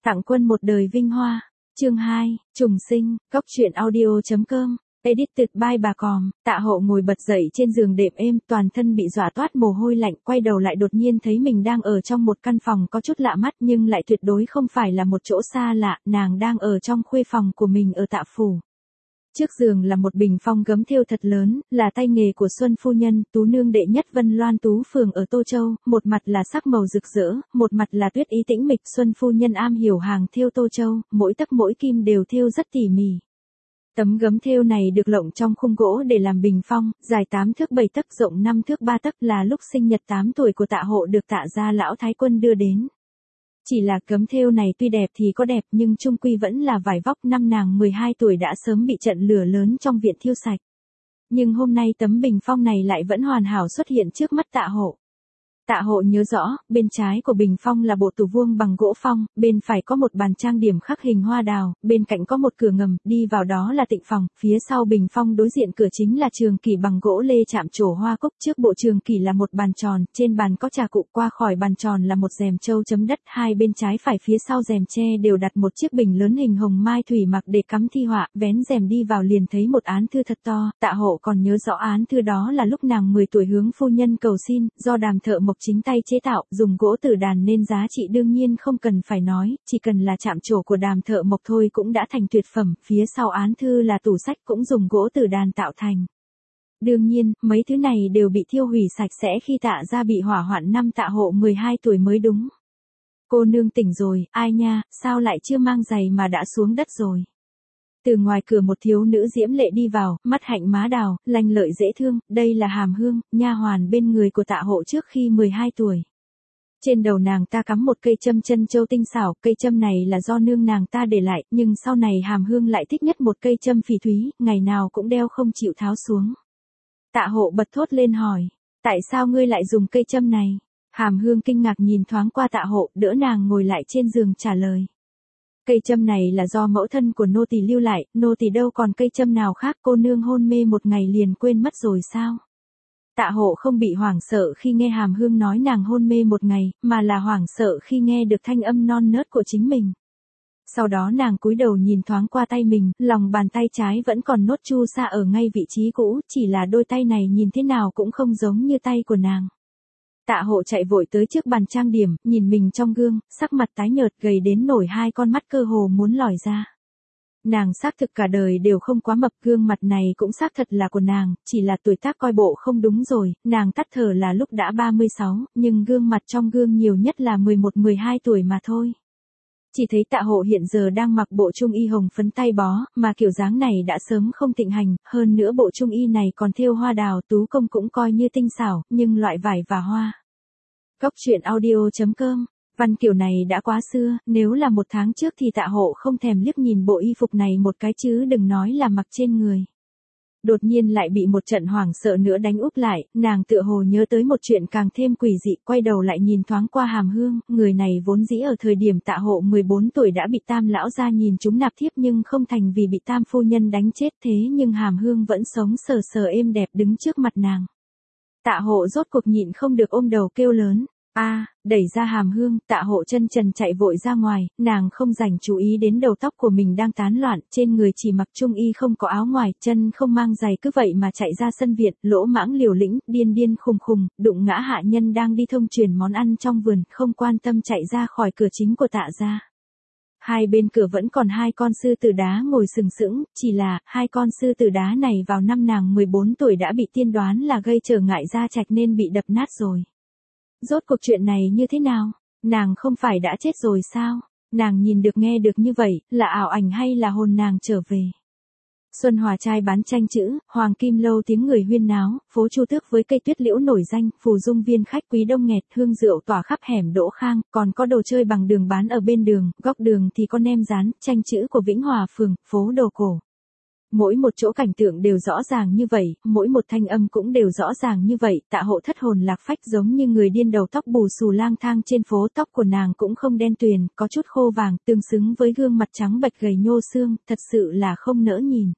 Tặng quân một đời vinh hoa. Chương 2, trùng sinh, góc truyện audio.com. Edited by bà Còm. Tạ Hậu ngồi bật dậy trên giường đệm êm, toàn thân bị dọa toát mồ hôi lạnh, quay đầu lại đột nhiên thấy mình đang ở trong một căn phòng có chút lạ mắt nhưng lại tuyệt đối không phải là một chỗ xa lạ, nàng đang ở trong khuê phòng của mình ở Tạ Phủ. Trước giường là một bình phong gấm thêu thật lớn, là tay nghề của Xuân phu nhân, tú nương đệ nhất Vân Loan Tú phường ở Tô Châu, một mặt là sắc màu rực rỡ, một mặt là tuyết ý tĩnh mịch. Xuân phu nhân am hiểu hàng thêu Tô Châu, mỗi tấc mỗi kim đều thêu rất tỉ mỉ. Tấm gấm thêu này được lộng trong khung gỗ để làm bình phong, dài 8 thước 7 tấc, rộng 5 thước 3 tấc, là lúc sinh nhật 8 tuổi của Tạ Hộ được Tạ gia lão thái quân đưa đến. Chỉ là gấm thêu này tuy đẹp thì có đẹp nhưng chung quy vẫn là vải vóc, năm nàng 12 tuổi đã sớm bị trận lửa lớn trong viện thiêu sạch. Nhưng hôm nay tấm bình phong này lại vẫn hoàn hảo xuất hiện trước mắt Tạ Hộ. Tạ Hộ nhớ rõ, bên trái của bình phong là bộ tủ vuông bằng gỗ phong, bên phải có một bàn trang điểm khắc hình hoa đào, bên cạnh có một cửa ngầm, đi vào đó là tịnh phòng, phía sau bình phong đối diện cửa chính là trường kỷ bằng gỗ lê chạm trổ hoa cúc, trước bộ trường kỷ là một bàn tròn, trên bàn có trà cụ, qua khỏi bàn tròn là một rèm châu chấm đất, hai bên trái phải phía sau rèm tre đều đặt một chiếc bình lớn hình hồng mai thủy mặc để cắm thi họa, vén rèm đi vào liền thấy một án thư thật to. Tạ Hộ còn nhớ rõ án thư đó là lúc nàng 10 tuổi hướng phu nhân cầu xin, do Đàm thợ mộc chính tay chế tạo, dùng gỗ tử đàn nên giá trị đương nhiên không cần phải nói, chỉ cần là chạm trổ của Đàm thợ mộc thôi cũng đã thành tuyệt phẩm. Phía sau án thư là tủ sách cũng dùng gỗ tử đàn tạo thành. Đương nhiên, mấy thứ này đều bị thiêu hủy sạch sẽ khi Tạ gia bị hỏa hoạn năm Tạ Hộ 12 tuổi mới đúng. Cô nương tỉnh rồi, ai nha, sao lại chưa mang giày mà đã xuống đất rồi. Từ ngoài cửa một thiếu nữ diễm lệ đi vào, mắt hạnh má đào, lanh lợi dễ thương, đây là Hàm Hương, nha hoàn bên người của Tạ Hộ trước khi 12 tuổi. Trên đầu nàng ta cắm một cây châm chân châu tinh xảo, cây châm này là do nương nàng ta để lại, nhưng sau này Hàm Hương lại thích nhất một cây châm phỉ thúy, ngày nào cũng đeo không chịu tháo xuống. Tạ Hộ bật thốt lên hỏi, tại sao ngươi lại dùng cây châm này? Hàm Hương kinh ngạc nhìn thoáng qua Tạ Hộ, đỡ nàng ngồi lại trên giường trả lời. Cây châm này là do mẫu thân của nô tỳ lưu lại, nô tỳ đâu còn cây châm nào khác, cô nương hôn mê một ngày liền quên mất rồi sao? Tạ Hộ không bị hoảng sợ khi nghe Hàm Hương nói nàng hôn mê một ngày, mà là hoảng sợ khi nghe được thanh âm non nớt của chính mình. Sau đó nàng cúi đầu nhìn thoáng qua tay mình, lòng bàn tay trái vẫn còn nốt chu sa ở ngay vị trí cũ, chỉ là đôi tay này nhìn thế nào cũng không giống như tay của nàng. Tạ Hộ chạy vội tới trước bàn trang điểm, nhìn mình trong gương, sắc mặt tái nhợt gầy đến nổi hai con mắt cơ hồ muốn lòi ra. Nàng xác thực cả đời đều không quá mập, gương mặt này cũng xác thật là của nàng, chỉ là tuổi tác coi bộ không đúng rồi, nàng tắt thở là lúc đã 36, nhưng gương mặt trong gương nhiều nhất là 11-12 tuổi mà thôi. Chỉ thấy Tạ Hộ hiện giờ đang mặc bộ trung y hồng phấn tay bó, mà kiểu dáng này đã sớm không thịnh hành, hơn nữa bộ trung y này còn thêu hoa đào, tú công cũng coi như tinh xảo, nhưng loại vải và hoa. Góc truyện audio.com. Văn kiểu này đã quá xưa, nếu là 1 tháng trước thì Tạ Hộ không thèm liếc nhìn bộ y phục này một cái chứ đừng nói là mặc trên người. Đột nhiên lại bị một trận hoảng sợ nữa đánh úp lại, nàng tựa hồ nhớ tới một chuyện càng thêm quỷ dị, quay đầu lại nhìn thoáng qua Hàm Hương, người này vốn dĩ ở thời điểm Tạ Hộ 14 tuổi đã bị Tam lão gia nhìn trúng nạp thiếp nhưng không thành vì bị Tam phu nhân đánh chết, thế nhưng Hàm Hương vẫn sống sờ sờ êm đẹp đứng trước mặt nàng. Tạ Hộ rốt cuộc nhịn không được ôm đầu kêu lớn. Đẩy ra Hàm Hương, Tạ Hộ chân trần chạy vội ra ngoài, nàng không dành chú ý đến đầu tóc của mình đang tán loạn, trên người chỉ mặc trung y không có áo ngoài, chân không mang giày, cứ vậy mà chạy ra sân viện, lỗ mãng liều lĩnh, điên điên khùng khùng, đụng ngã hạ nhân đang đi thông truyền món ăn trong vườn, không quan tâm chạy ra khỏi cửa chính của Tạ gia. Hai bên cửa vẫn còn 2 con sư tử đá ngồi sừng sững, chỉ là 2 con sư tử đá này vào năm nàng 14 tuổi đã bị tiên đoán là gây trở ngại gia trạch nên bị đập nát rồi. Rốt cuộc chuyện này như thế nào? Nàng không phải đã chết rồi sao? Nàng nhìn được nghe được như vậy, là ảo ảnh hay là hồn nàng trở về? Xuân Hòa trai bán tranh chữ, Hoàng Kim Lâu tiếng người huyên náo, phố Chu Tước với cây tuyết liễu nổi danh, Phù Dung Viên khách quý đông nghẹt, hương rượu tỏa khắp hẻm Đỗ Khang, còn có đồ chơi bằng đường bán ở bên đường, góc đường thì có nem rán, tranh chữ của Vĩnh Hòa phường, phố đồ cổ. Mỗi một chỗ cảnh tượng đều rõ ràng như vậy, mỗi một thanh âm cũng đều rõ ràng như vậy, Tạ Hộ thất hồn lạc phách giống như người điên, đầu tóc bù xù lang thang trên phố, tóc của nàng cũng không đen tuyền, có chút khô vàng, tương xứng với gương mặt trắng bệch gầy nhô xương, thật sự là không nỡ nhìn.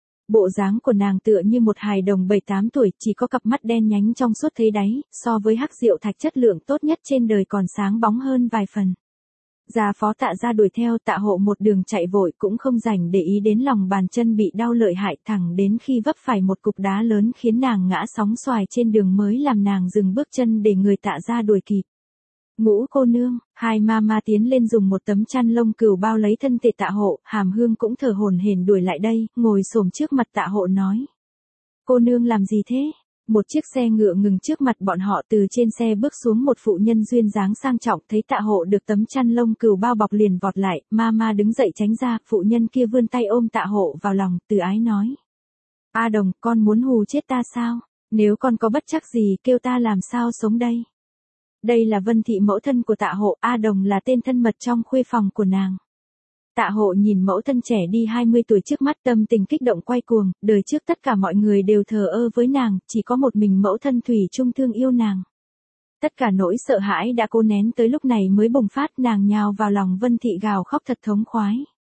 Bộ dáng của nàng tựa như một hài đồng 7-8 tuổi, chỉ có cặp mắt đen nhánh trong suốt thấy đáy, so với hắc rượu thạch chất lượng tốt nhất trên đời còn sáng bóng hơn vài phần. Gia phó Tạ gia đuổi theo, Tạ Hộ một đường chạy vội cũng không rảnh để ý đến lòng bàn chân bị đau lợi hại, thẳng đến khi vấp phải một cục đá lớn khiến nàng ngã sóng xoài trên đường mới làm nàng dừng bước chân để người Tạ gia đuổi kịp. Ngũ cô nương, hai ma tiến lên dùng một tấm chăn lông cừu bao lấy thân thể Tạ Hộ, Hàm Hương cũng thở hổn hển đuổi lại đây, ngồi xổm trước mặt Tạ Hộ nói. Cô nương làm gì thế? Một chiếc xe ngựa ngừng trước mặt bọn họ, từ trên xe bước xuống một phụ nhân duyên dáng sang trọng, thấy Tạ Hộ được tấm chăn lông cừu bao bọc liền vọt lại, ma đứng dậy tránh ra, phụ nhân kia vươn tay ôm Tạ Hộ vào lòng, từ ái nói. A Đồng, con muốn hù chết ta sao? Nếu con có bất trắc gì kêu ta làm sao sống đây? Đây là Vân Thị mẫu thân của Tạ Hộ, A Đồng là tên thân mật trong khuê phòng của nàng. Tạ Hộ nhìn mẫu thân trẻ đi 20 tuổi trước mắt, tâm tình kích động quay cuồng, đời trước tất cả mọi người đều thờ ơ với nàng, chỉ có một mình mẫu thân thủy chung thương yêu nàng. Tất cả nỗi sợ hãi đã cố nén tới lúc này mới bùng phát, nàng nhào vào lòng Vân Thị gào khóc thật thống khoái.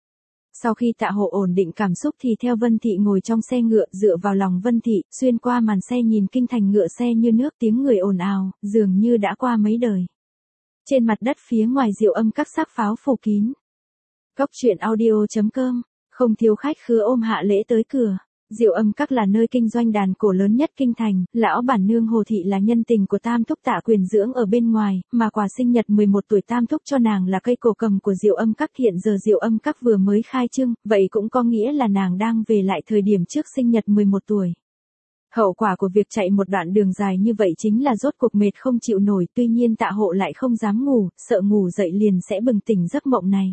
Sau khi Tạ Hộ ổn định cảm xúc thì theo Vân Thị ngồi trong xe ngựa, dựa vào lòng Vân Thị, xuyên qua màn xe nhìn kinh thành ngựa xe như nước, tiếng người ồn ào, dường như đã qua mấy đời. Trên mặt đất phía ngoài Diệu Âm các xác pháo phủ kín. Cốc truyện audio.com, không thiếu khách khứa ôm hạ lễ tới cửa. Diệu Âm các là nơi kinh doanh đàn cổ lớn nhất kinh thành, lão bản nương Hồ Thị là nhân tình của Tam Thúc Tạ Quyền dưỡng ở bên ngoài, mà quà sinh nhật 11 tuổi Tam Thúc cho nàng là cây cổ cầm của Diệu Âm các. Hiện giờ Diệu Âm các vừa mới khai trương, vậy cũng có nghĩa là nàng đang về lại thời điểm trước sinh nhật 11 tuổi. Hậu quả của việc chạy một đoạn đường dài như vậy chính là rốt cuộc mệt không chịu nổi, tuy nhiên Tạ Hộ lại không dám ngủ, sợ ngủ dậy liền sẽ bừng tỉnh giấc mộng này.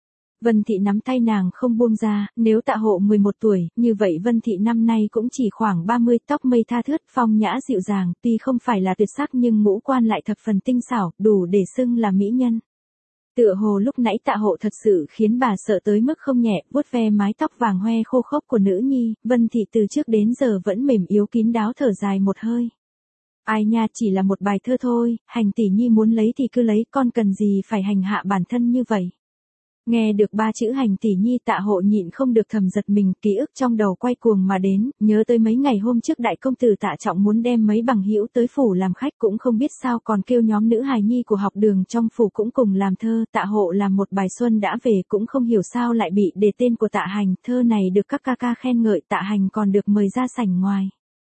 Vân Thị nắm tay nàng không buông ra, nếu Tạ Hộ 11 tuổi, như vậy Vân Thị năm nay cũng chỉ khoảng 30, tóc mây tha thướt, phong nhã dịu dàng, tuy không phải là tuyệt sắc nhưng ngũ quan lại thập phần tinh xảo, đủ để xưng là mỹ nhân. Tựa hồ lúc nãy Tạ Hộ thật sự khiến bà sợ tới mức không nhẹ, vuốt ve mái tóc vàng hoe khô khốc của nữ nhi, Vân Thị từ trước đến giờ vẫn mềm yếu kín đáo thở dài một hơi. Ai nha, chỉ là một bài thơ thôi, Hành tỷ nhi muốn lấy thì cứ lấy, con cần gì phải hành hạ bản thân như vậy. Nghe được ba chữ Hành tỷ nhi, Tạ Hộ nhịn không được thầm giật mình, ký ức trong đầu quay cuồng mà đến, nhớ tới mấy ngày hôm trước đại công tử Tạ Trọng muốn đem mấy bằng hữu tới phủ làm khách, cũng không biết sao còn kêu nhóm nữ hài nhi của học đường trong phủ cũng cùng làm thơ. Tạ Hộ làm một bài xuân đã về, cũng không hiểu sao lại bị đề tên của Tạ Hành, thơ này được các ca ca khen ngợi, Tạ Hành còn được mời ra sảnh ngoài.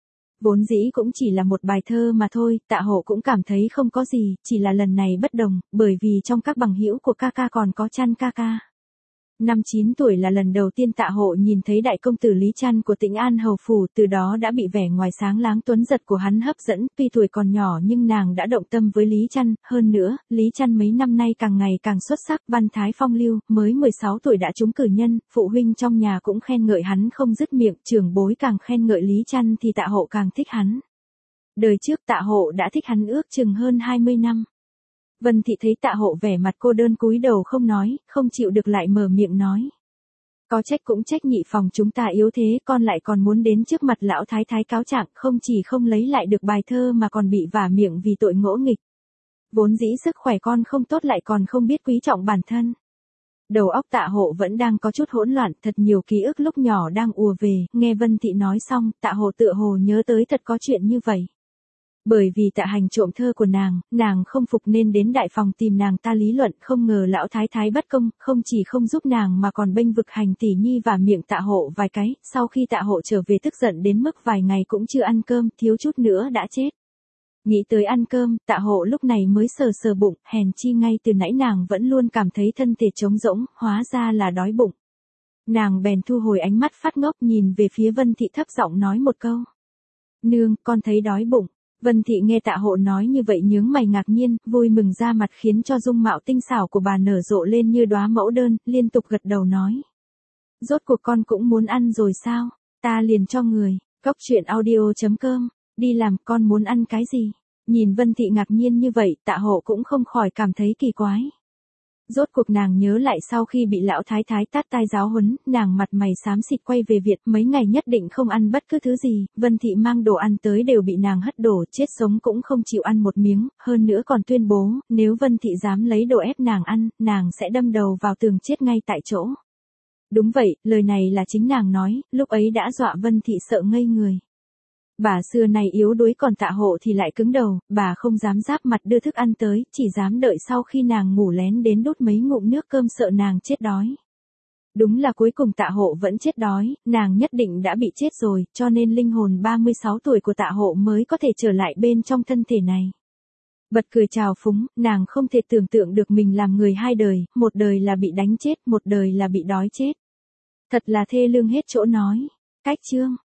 Vốn dĩ cũng chỉ là một bài thơ mà thôi, Tạ Hộ cũng cảm thấy không có gì, chỉ là lần này bất đồng, bởi vì trong các bằng hữu của ca ca còn có Trăn ca ca. Năm 9 tuổi là lần đầu tiên Tạ Hộ nhìn thấy đại công tử Lý Trăn của Tĩnh An hầu phủ, từ đó đã bị vẻ ngoài sáng láng tuấn giật của hắn hấp dẫn, tuy tuổi còn nhỏ nhưng nàng đã động tâm với Lý Trăn, hơn nữa, Lý Trăn mấy năm nay càng ngày càng xuất sắc, văn thái phong lưu, mới 16 tuổi đã trúng cử nhân, phụ huynh trong nhà cũng khen ngợi hắn không dứt miệng, trưởng bối càng khen ngợi Lý Trăn thì Tạ Hộ càng thích hắn. Đời trước Tạ Hộ đã thích hắn ước chừng hơn 20 năm. Vân Thị thấy Tạ Hộ vẻ mặt cô đơn cúi đầu không nói, không chịu được lại mở miệng nói. Có trách cũng trách nhị phòng chúng ta yếu thế, con lại còn muốn đến trước mặt lão thái thái cáo trạng, không chỉ không lấy lại được bài thơ mà còn bị vả miệng vì tội ngỗ nghịch. Vốn dĩ sức khỏe con không tốt lại còn không biết quý trọng bản thân. Đầu óc Tạ Hộ vẫn đang có chút hỗn loạn, thật nhiều ký ức lúc nhỏ đang ùa về, nghe Vân Thị nói xong, Tạ Hộ tựa hồ nhớ tới thật có chuyện như vậy. Bởi vì Tạ Hành trộm thơ của nàng không phục nên đến đại phòng tìm nàng ta lý luận, không ngờ lão thái thái bất công, không chỉ không giúp nàng mà còn bênh vực Hành tỷ nhi và miệng Tạ Hộ vài cái, sau khi Tạ Hộ trở về tức giận đến mức vài ngày cũng chưa ăn cơm, thiếu chút nữa đã chết. Nghĩ tới ăn cơm, Tạ Hộ lúc này mới sờ sờ bụng, hèn chi ngay từ nãy nàng vẫn luôn cảm thấy thân thể trống rỗng, hóa ra là đói bụng. Nàng bèn thu hồi ánh mắt phát ngốc nhìn về phía Vân Thị thấp giọng nói một câu. Nương, con thấy đói bụng. Vân Thị nghe Tạ Hộ nói như vậy nhướng mày ngạc nhiên, vui mừng ra mặt khiến cho dung mạo tinh xảo của bà nở rộ lên như đóa mẫu đơn, liên tục gật đầu nói. Rốt cuộc con cũng muốn ăn rồi sao, ta liền cho người, Cốc truyện audio.com, đi làm con muốn ăn cái gì? Nhìn Vân Thị ngạc nhiên như vậy, Tạ Hộ cũng không khỏi cảm thấy kỳ quái. Rốt cuộc nàng nhớ lại sau khi bị lão thái thái tát tai giáo huấn, nàng mặt mày xám xịt quay về Việt, mấy ngày nhất định không ăn bất cứ thứ gì, Vân Thị mang đồ ăn tới đều bị nàng hất đổ, chết sống cũng không chịu ăn một miếng, hơn nữa còn tuyên bố, nếu Vân Thị dám lấy đồ ép nàng ăn, nàng sẽ đâm đầu vào tường chết ngay tại chỗ. Đúng vậy, lời này là chính nàng nói, lúc ấy đã dọa Vân Thị sợ ngây người. Bà xưa này yếu đuối còn Tạ Hộ thì lại cứng đầu, bà không dám giáp mặt đưa thức ăn tới, chỉ dám đợi sau khi nàng ngủ lén đến đút mấy ngụm nước cơm sợ nàng chết đói. Đúng là cuối cùng Tạ Hộ vẫn chết đói, nàng nhất định đã bị chết rồi, cho nên linh hồn 36 tuổi của Tạ Hộ mới có thể trở lại bên trong thân thể này. Bật cười trào phúng, nàng không thể tưởng tượng được mình làm người hai đời, một đời là bị đánh chết, một đời là bị đói chết. Thật là thê lương hết chỗ nói. Cách chương